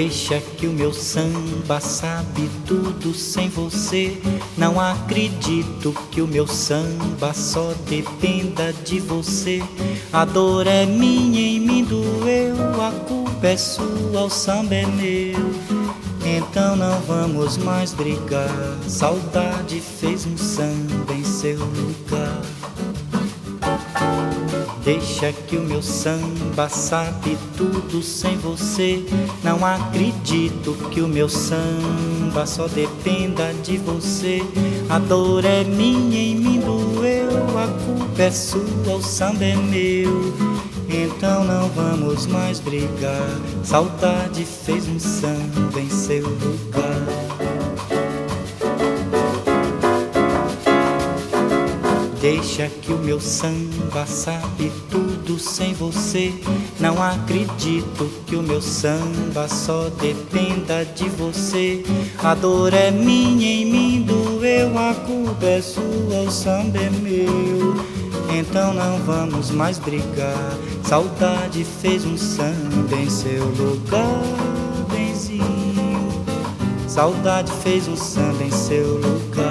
Deixa que o meu samba sabe tudo sem você. Não acredito que o meu samba só dependa de você. A dor é minha, em mim doeu, a culpa é sua, o samba é meu. Então não vamos mais brigar. Saudade fez um samba em seu lugar. Deixa que o meu samba sabe tudo sem você. Não acredito que o meu samba só dependa de você. A dor é minha, em mim doeu, a culpa é sua, o samba é meu. Então não vamos mais brigar. Saudade fez um samba em seu lugar. Deixa que o meu samba sabe tudo sem você. Não acredito que o meu samba só dependa de você. A dor é minha, em mim doeu, a culpa é sua, o samba é meu. Então não vamos mais brigar. Saudade fez um samba em seu lugar, benzinho. Saudade fez um samba em seu lugar.